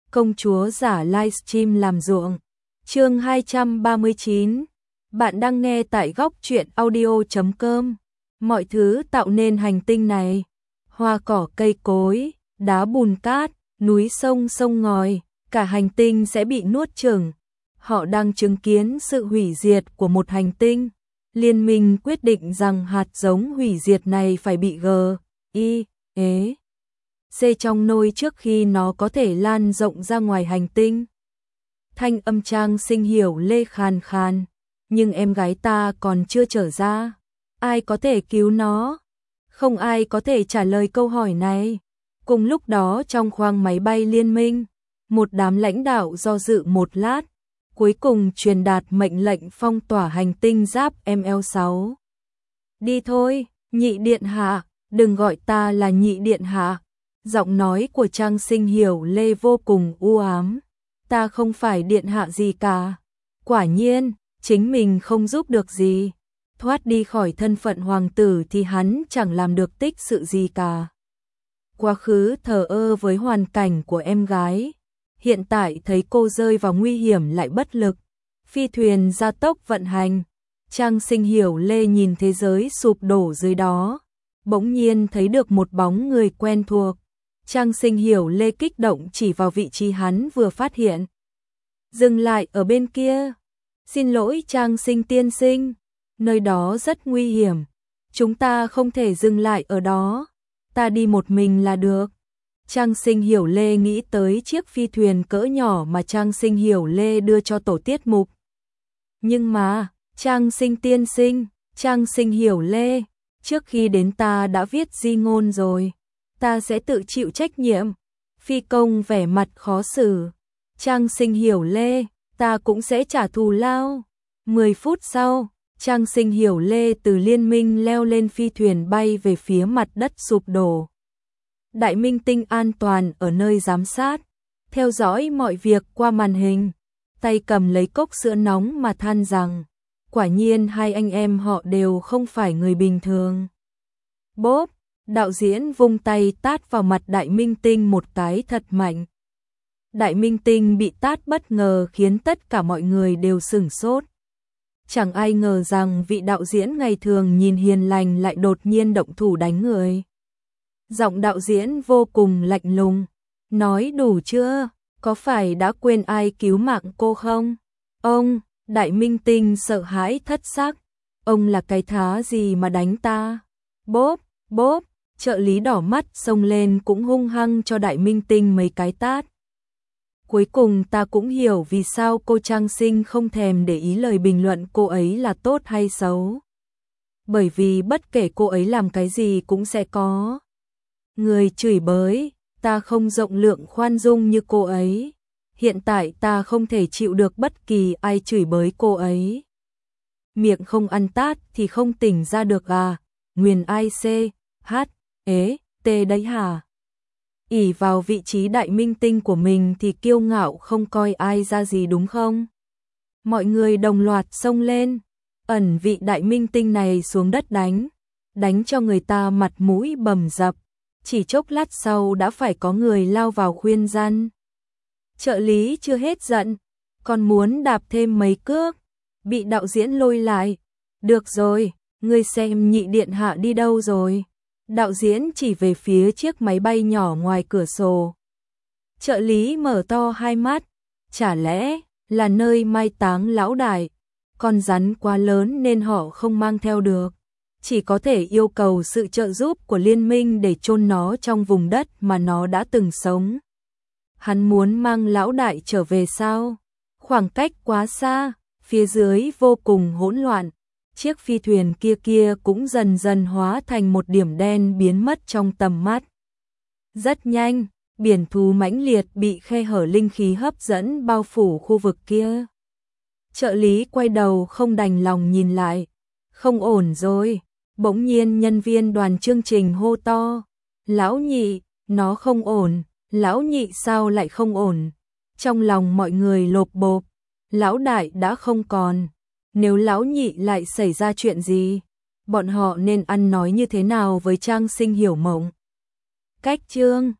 công chúa giả livestream làm ruộng. Chương 239. Bạn đang nghe tại góc truyện audio.com. Mọi thứ tạo nên hành tinh này, hoa cỏ cây cối, đá bùn cát, núi sông sông ngòi, cả hành tinh sẽ bị nuốt chửng. Họ đang chứng kiến sự hủy diệt của một hành tinh. Liên minh quyết định rằng hạt giống hủy diệt này phải bị C trong nôi trước khi nó có thể lan rộng ra ngoài hành tinh. Thanh âm Trang Sinh Hiểu Lê khàn khàn, nhưng em gái ta còn chưa trở ra. Ai có thể cứu nó? Không ai có thể trả lời câu hỏi này. Cùng lúc đó trong khoang máy bay liên minh, một đám lãnh đạo do dự một lát, cuối cùng truyền đạt mệnh lệnh phong tỏa hành tinh giáp ML6. Đi thôi, nhị điện hạ, đừng gọi ta là nhị điện hạ. Giọng nói của Trang Sinh Hiểu Lê vô cùng u ám. Ta không phải điện hạ gì cả. Quả nhiên, chính mình không giúp được gì. Thoát đi khỏi thân phận hoàng tử thì hắn chẳng làm được tích sự gì cả. Quá khứ thờ ơ với hoàn cảnh của em gái. Hiện tại thấy cô rơi vào nguy hiểm lại bất lực. Phi thuyền gia tốc vận hành. Trang Sinh Hiểu Lê nhìn thế giới sụp đổ dưới đó. Bỗng nhiên thấy được một bóng người quen thuộc. Trang Sinh Hiểu Lê kích động chỉ vào vị trí hắn vừa phát hiện. Dừng lại ở bên kia. Xin lỗi Trang Sinh tiên sinh. Nơi đó rất nguy hiểm. Chúng ta không thể dừng lại ở đó. Ta đi một mình là được. Trang Sinh Hiểu Lê nghĩ tới chiếc phi thuyền cỡ nhỏ mà Trang Sinh Hiểu Lê đưa cho tổ tiết mục. Nhưng mà, Trang Sinh tiên sinh, Trang Sinh Hiểu Lê, trước khi đến ta đã viết di ngôn rồi. Ta sẽ tự chịu trách nhiệm. Phi công vẻ mặt khó xử. Trang Sinh Hiểu Lê, ta cũng sẽ trả thù lao. 10 phút sau, Trang Sinh Hiểu Lê từ liên minh leo lên phi thuyền bay về phía mặt đất sụp đổ. Đại minh tinh an toàn ở nơi giám sát, theo dõi mọi việc qua màn hình, tay cầm lấy cốc sữa nóng mà than rằng, quả nhiên hai anh em họ đều không phải người bình thường. Bốp, đạo diễn vung tay tát vào mặt Đại minh tinh một cái thật mạnh. Đại minh tinh bị tát bất ngờ khiến tất cả mọi người đều sửng sốt. Chẳng ai ngờ rằng vị đạo diễn ngày thường nhìn hiền lành lại đột nhiên động thủ đánh người. Giọng đạo diễn vô cùng lạnh lùng. Nói đủ chưa? Có phải đã quên ai cứu mạng cô không? Ông, Đại minh tinh sợ hãi thất sắc. Ông là cái thá gì mà đánh ta? Bốp, bốp, trợ lý đỏ mắt xông lên cũng hung hăng cho Đại minh tinh mấy cái tát. Cuối cùng ta cũng hiểu vì sao cô Trang Sinh không thèm để ý lời bình luận cô ấy là tốt hay xấu. Bởi vì bất kể cô ấy làm cái gì cũng sẽ có người chửi bới. Ta không rộng lượng khoan dung như cô ấy. Hiện tại ta không thể chịu được bất kỳ ai chửi bới cô ấy. Miệng không ăn tát thì không tỉnh ra được à? Nguyền ai C, H, T đấy hả? Ỷ vào vị trí đại minh tinh của mình thì kiêu ngạo không coi ai ra gì đúng không? Mọi người đồng loạt xông lên, ẩn vị đại minh tinh này xuống đất đánh cho người ta mặt mũi bầm dập. Chỉ chốc lát sau đã phải có người lao vào khuyên răn. Trợ lý chưa hết giận, còn muốn đạp thêm mấy cước, bị đạo diễn lôi lại. Được rồi, ngươi xem nhị điện hạ đi đâu rồi? Đạo diễn chỉ về phía chiếc máy bay nhỏ ngoài cửa sổ. Trợ lý mở to hai mắt, chả lẽ là nơi mai táng lão đại? Con rắn quá lớn nên họ không mang theo được. Chỉ có thể yêu cầu sự trợ giúp của liên minh để chôn nó trong vùng đất mà nó đã từng sống. Hắn muốn mang lão đại trở về sao? Khoảng cách quá xa, phía dưới vô cùng hỗn loạn. Chiếc phi thuyền kia cũng dần dần hóa thành một điểm đen biến mất trong tầm mắt. Rất nhanh, biển thú mãnh liệt bị khe hở linh khí hấp dẫn bao phủ khu vực kia. Trợ lý quay đầu không đành lòng nhìn lại. Không ổn rồi. Bỗng nhiên nhân viên đoàn chương trình hô to. Lão nhị, nó không ổn. Lão nhị sao lại không ổn? Trong lòng mọi người lộp bộp. Lão đại đã không còn. Nếu lão nhị lại xảy ra chuyện gì, bọn họ nên ăn nói như thế nào với Trang Sinh Hiểu Mộng? Cách chương